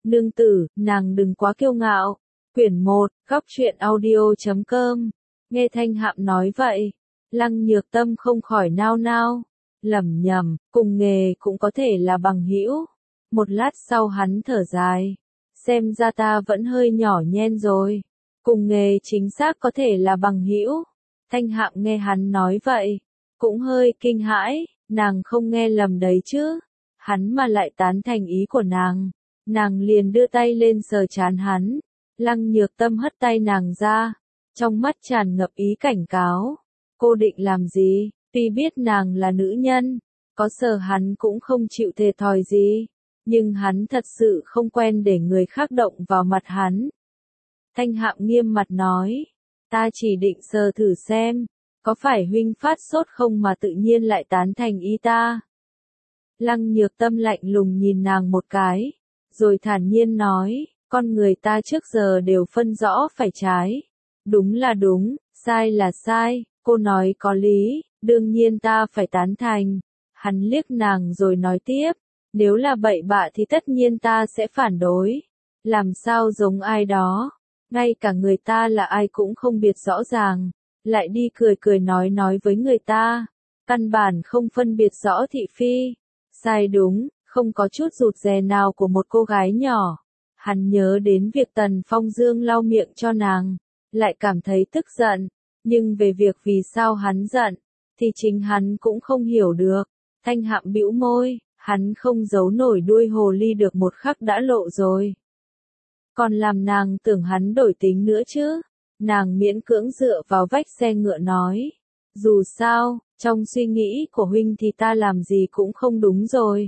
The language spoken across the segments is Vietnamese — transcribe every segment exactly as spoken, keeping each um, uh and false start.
Nương tử, nàng đừng quá kiêu ngạo. Quyển một, góc truyện audio chấm com. Nghe Thanh Hạm nói vậy, Lăng Nhược Tâm không khỏi nao nao, lẩm nhẩm, cùng nghề cũng có thể là bằng hữu. Một lát sau hắn thở dài, xem ra ta vẫn hơi nhỏ nhen rồi. Cùng nghề chính xác có thể là bằng hữu. Thanh Hạm nghe hắn nói vậy, cũng hơi kinh hãi, nàng không nghe lầm đấy chứ. Hắn mà lại tán thành ý của nàng, nàng liền đưa tay lên sờ trán hắn. Lăng Nhược Tâm hất tay nàng ra, trong mắt tràn ngập ý cảnh cáo. Cô định làm gì? Tuy biết nàng là nữ nhân, có sờ hắn cũng không chịu thề thòi gì, nhưng hắn thật sự không quen để người khác động vào mặt hắn. Thanh Hạm nghiêm mặt nói, ta chỉ định sờ thử xem, có phải huynh phát sốt không mà tự nhiên lại tán thành ý ta. Lăng Nhược Tâm lạnh lùng nhìn nàng một cái, rồi thản nhiên nói, con người ta trước giờ đều phân rõ phải trái. Đúng là đúng, sai là sai, cô nói có lý, đương nhiên ta phải tán thành. Hắn liếc nàng rồi nói tiếp, nếu là bậy bạ thì tất nhiên ta sẽ phản đối. Làm sao giống ai đó, ngay cả người ta là ai cũng không biết rõ ràng, lại đi cười cười nói nói với người ta, căn bản không phân biệt rõ thị phi. Sai đúng, không có chút rụt rè nào của một cô gái nhỏ. Hắn nhớ đến việc Tần Phong Dương lau miệng cho nàng, lại cảm thấy tức giận, nhưng về việc vì sao hắn giận, thì chính hắn cũng không hiểu được. Thanh Hạm bĩu môi, hắn không giấu nổi đuôi hồ ly được một khắc đã lộ rồi. Còn làm nàng tưởng hắn đổi tính nữa chứ. Nàng miễn cưỡng dựa vào vách xe ngựa nói, dù sao, trong suy nghĩ của huynh thì ta làm gì cũng không đúng rồi.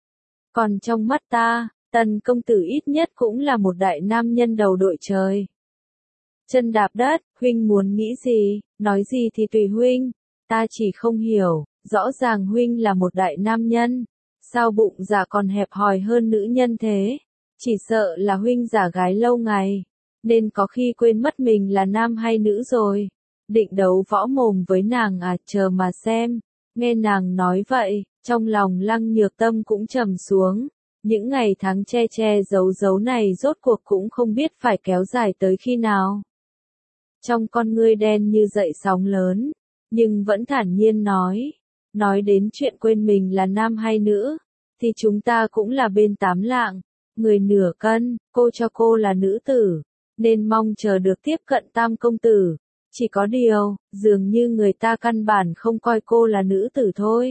Còn trong mắt ta, Tần công tử ít nhất cũng là một đại nam nhân đầu đội trời. Chân đạp đất, huynh muốn nghĩ gì, nói gì thì tùy huynh, ta chỉ không hiểu, rõ ràng huynh là một đại nam nhân, sao bụng dạ còn hẹp hòi hơn nữ nhân thế, chỉ sợ là huynh giả gái lâu ngày, nên có khi quên mất mình là nam hay nữ rồi. Định đấu võ mồm với nàng à, chờ mà xem. Nghe nàng nói vậy, trong lòng Lăng Nhược Tâm cũng trầm xuống. Những ngày tháng che che giấu giấu này rốt cuộc cũng không biết phải kéo dài tới khi nào. Trong con ngươi đen như dậy sóng lớn, nhưng vẫn thản nhiên nói, nói đến chuyện quên mình là nam hay nữ, thì chúng ta cũng là bên tám lạng, người nửa cân, cô cho cô là nữ tử, nên mong chờ được tiếp cận Tam công tử. Chỉ có điều, dường như người ta căn bản không coi cô là nữ tử thôi.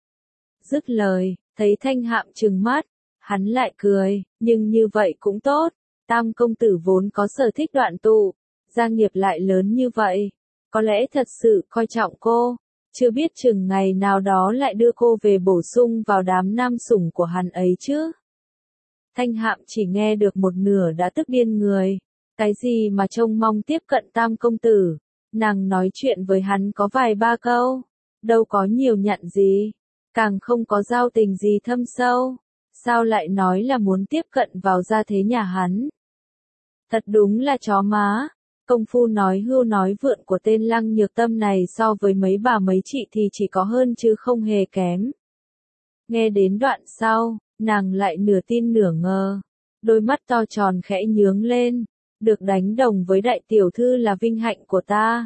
Dứt lời, thấy Thanh Hạm trừng mắt, hắn lại cười, nhưng như vậy cũng tốt, Tam công tử vốn có sở thích đoạn tụ, gia nghiệp lại lớn như vậy, có lẽ thật sự coi trọng cô, chưa biết chừng ngày nào đó lại đưa cô về bổ sung vào đám nam sủng của hắn ấy chứ. Thanh Hạm chỉ nghe được một nửa đã tức điên người, cái gì mà trông mong tiếp cận Tam công tử, nàng nói chuyện với hắn có vài ba câu, đâu có nhiều nhận gì, càng không có giao tình gì thâm sâu, sao lại nói là muốn tiếp cận vào gia thế nhà hắn. Thật đúng là chó má, công phu nói hưu nói vượn của tên Lăng Nhược Tâm này so với mấy bà mấy chị thì chỉ có hơn chứ không hề kém. Nghe đến đoạn sau, nàng lại nửa tin nửa ngờ, đôi mắt to tròn khẽ nhướng lên, được đánh đồng với đại tiểu thư là vinh hạnh của ta.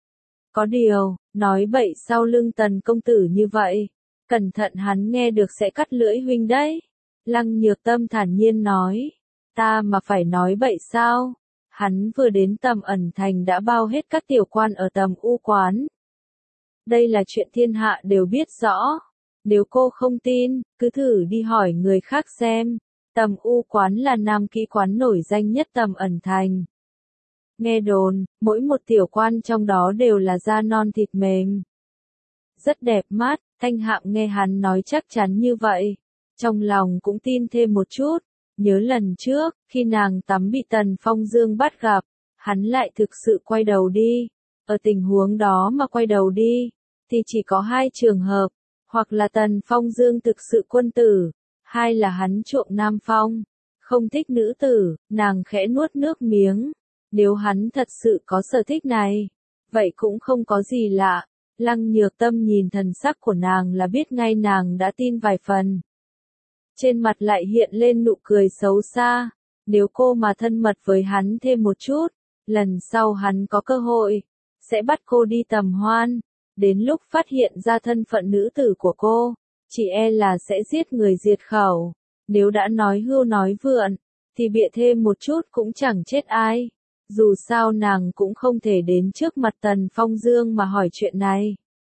Có điều, nói bậy sau lưng Tần công tử như vậy, cẩn thận hắn nghe được sẽ cắt lưỡi huynh đấy. Lăng Nhược Tâm thản nhiên nói, ta mà phải nói bậy sao? Hắn vừa đến Tầm Ẩn Thành đã bao hết các tiểu quan ở Tầm U quán. Đây là chuyện thiên hạ đều biết rõ. Nếu cô không tin, cứ thử đi hỏi người khác xem. Tầm U quán là nam kỹ quán nổi danh nhất Tầm Ẩn Thành. Nghe đồn, mỗi một tiểu quan trong đó đều là da non thịt mềm. Rất đẹp mắt, Thanh Hạm nghe hắn nói chắc chắn như vậy. Trong lòng cũng tin thêm một chút. Nhớ lần trước, khi nàng tắm bị Tần Phong Dương bắt gặp, hắn lại thực sự quay đầu đi. Ở tình huống đó mà quay đầu đi, thì chỉ có hai trường hợp. Hoặc là Tần Phong Dương thực sự quân tử, hai là hắn trộm nam phong, không thích nữ tử. Nàng khẽ nuốt nước miếng. Nếu hắn thật sự có sở thích này, vậy cũng không có gì lạ. Lăng Nhược Tâm nhìn thần sắc của nàng là biết ngay nàng đã tin vài phần. trên mặt lại hiện lên nụ cười xấu xa. Nếu cô mà thân mật với hắn thêm một chút, lần sau hắn có cơ hội, sẽ bắt cô đi tầm hoan. Đến lúc phát hiện ra thân phận nữ tử của cô, chỉ e là sẽ giết người diệt khẩu. Nếu đã nói hưu nói vượn, thì bịa thêm một chút cũng chẳng chết ai. Dù sao nàng cũng không thể đến trước mặt Tần Phong Dương mà hỏi chuyện này.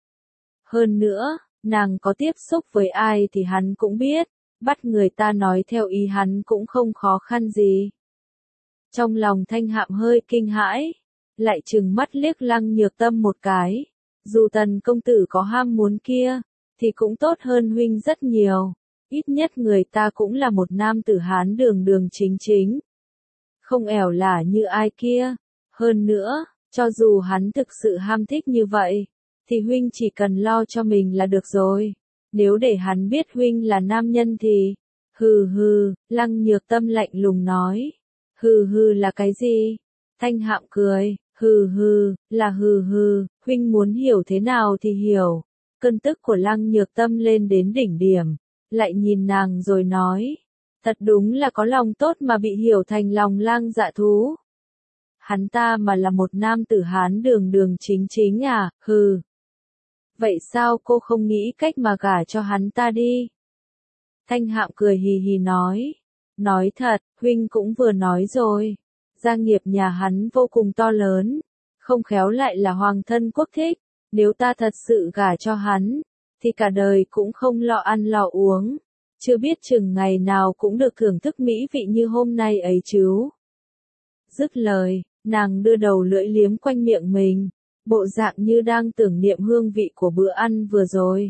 Hơn nữa, nàng có tiếp xúc với ai thì hắn cũng biết, bắt người ta nói theo ý hắn cũng không khó khăn gì. Trong lòng Thanh Hạm hơi kinh hãi, lại trừng mắt liếc Lăng Nhược Tâm một cái. Dù Tần công tử có ham muốn kia, thì cũng tốt hơn huynh rất nhiều. Ít nhất người ta cũng là một nam tử Hán đường đường chính chính. Không ẻo lả như ai kia. Hơn nữa, cho dù hắn thực sự ham thích như vậy, thì huynh chỉ cần lo cho mình là được rồi. Nếu để hắn biết huynh là nam nhân thì... Hừ hừ, Lăng Nhược Tâm lạnh lùng nói. Hừ hừ là cái gì? Thanh Hạm cười. Hừ hừ, là hừ hừ, huynh muốn hiểu thế nào thì hiểu. Cơn tức của Lăng Nhược Tâm lên đến đỉnh điểm, lại nhìn nàng rồi nói. Thật đúng là có lòng tốt mà bị hiểu thành lòng lang dạ thú. Hắn ta mà là một nam tử Hán đường đường chính chính à, hừ. Vậy sao cô không nghĩ cách mà gả cho hắn ta đi? Thanh Hạm cười hì hì nói. Nói thật, huynh cũng vừa nói rồi. Gia nghiệp nhà hắn vô cùng to lớn, không khéo lại là hoàng thân quốc thích. Nếu ta thật sự gả cho hắn, thì cả đời cũng không lo ăn lo uống. Chưa biết chừng ngày nào cũng được thưởng thức mỹ vị như hôm nay ấy chứ. Dứt lời, nàng đưa đầu lưỡi liếm quanh miệng mình, bộ dạng như đang tưởng niệm hương vị của bữa ăn vừa rồi.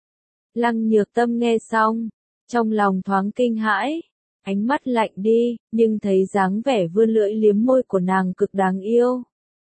Lăng Nhược Tâm nghe xong, trong lòng thoáng kinh hãi, ánh mắt lạnh đi, nhưng thấy dáng vẻ vươn lưỡi liếm môi của nàng cực đáng yêu.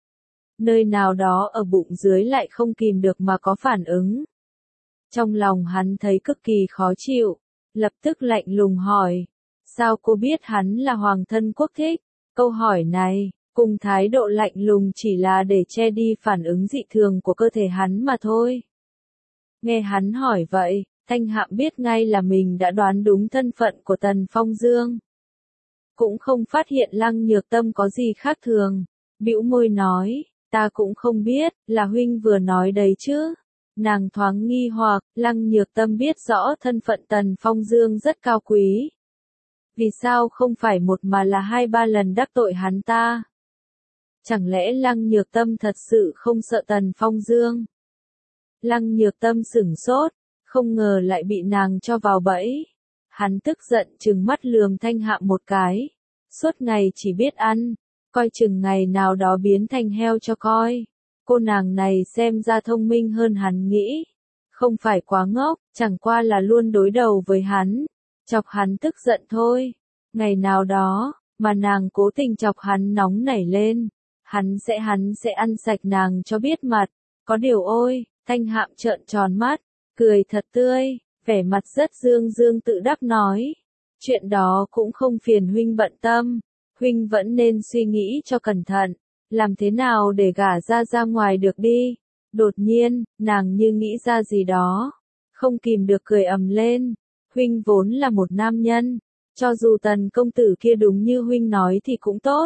Nơi nào đó ở bụng dưới lại không kìm được mà có phản ứng. Trong lòng hắn thấy cực kỳ khó chịu, lập tức lạnh lùng hỏi, sao cô biết hắn là hoàng thân quốc thích? Câu hỏi này, cùng thái độ lạnh lùng chỉ là để che đi phản ứng dị thường của cơ thể hắn mà thôi. Nghe hắn hỏi vậy, Thanh Hạm biết ngay là mình đã đoán đúng thân phận của Tần Phong Dương. Cũng không phát hiện Lăng Nhược Tâm có gì khác thường, bĩu môi nói, ta cũng không biết, là huynh vừa nói đấy chứ. Nàng thoáng nghi hoặc, Lăng Nhược Tâm biết rõ thân phận Tần Phong Dương rất cao quý. Vì sao không phải một mà là hai ba lần đắc tội hắn ta? Chẳng lẽ Lăng Nhược Tâm thật sự không sợ Tần Phong Dương? Lăng Nhược Tâm sửng sốt, không ngờ lại bị nàng cho vào bẫy. Hắn tức giận trừng mắt lườm Thanh Hạm một cái. Suốt ngày chỉ biết ăn, coi chừng ngày nào đó biến thành heo cho coi. Cô nàng này xem ra thông minh hơn hắn nghĩ. Không phải quá ngốc, chẳng qua là luôn đối đầu với hắn. Chọc hắn tức giận thôi. Ngày nào đó, mà nàng cố tình chọc hắn nóng nảy lên. Hắn sẽ hắn sẽ ăn sạch nàng cho biết mặt. Có điều ôi, Thanh Hạm trợn tròn mắt, cười thật tươi, vẻ mặt rất dương dương tự đắc nói. Chuyện đó cũng không phiền huynh bận tâm. Huynh vẫn nên suy nghĩ cho cẩn thận. Làm thế nào để gả ra ra ngoài được đi? Đột nhiên, nàng như nghĩ ra gì đó. Không kìm được cười ầm lên. Huynh vốn là một nam nhân. Cho dù Tần công tử kia đúng như huynh nói thì cũng tốt.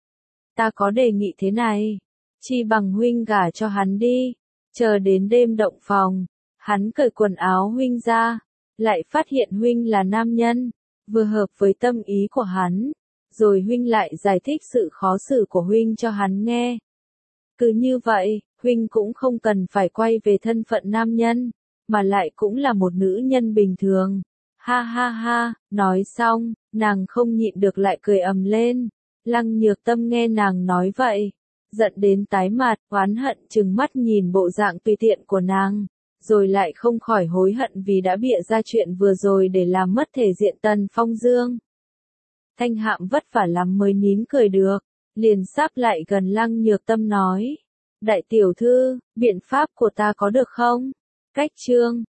Ta có đề nghị thế này. Chi bằng huynh gả cho hắn đi. Chờ đến đêm động phòng. Hắn cởi quần áo huynh ra. Lại phát hiện huynh là nam nhân. Vừa hợp với tâm ý của hắn. Rồi huynh lại giải thích sự khó xử của huynh cho hắn nghe. Cứ như vậy, huynh cũng không cần phải quay về thân phận nam nhân, mà lại cũng là một nữ nhân bình thường. Ha ha ha, nói xong, nàng không nhịn được lại cười ầm lên. Lăng Nhược Tâm nghe nàng nói vậy, giận đến tái mặt, oán hận trừng mắt nhìn bộ dạng tùy tiện của nàng, rồi lại không khỏi hối hận vì đã bịa ra chuyện vừa rồi để làm mất thể diện Tần Phong Dương. Thanh Hạm vất vả lắm mới nín cười được, liền sáp lại gần Lăng Nhược Tâm nói. Đại tiểu thư, biện pháp của ta có được không? Cách chương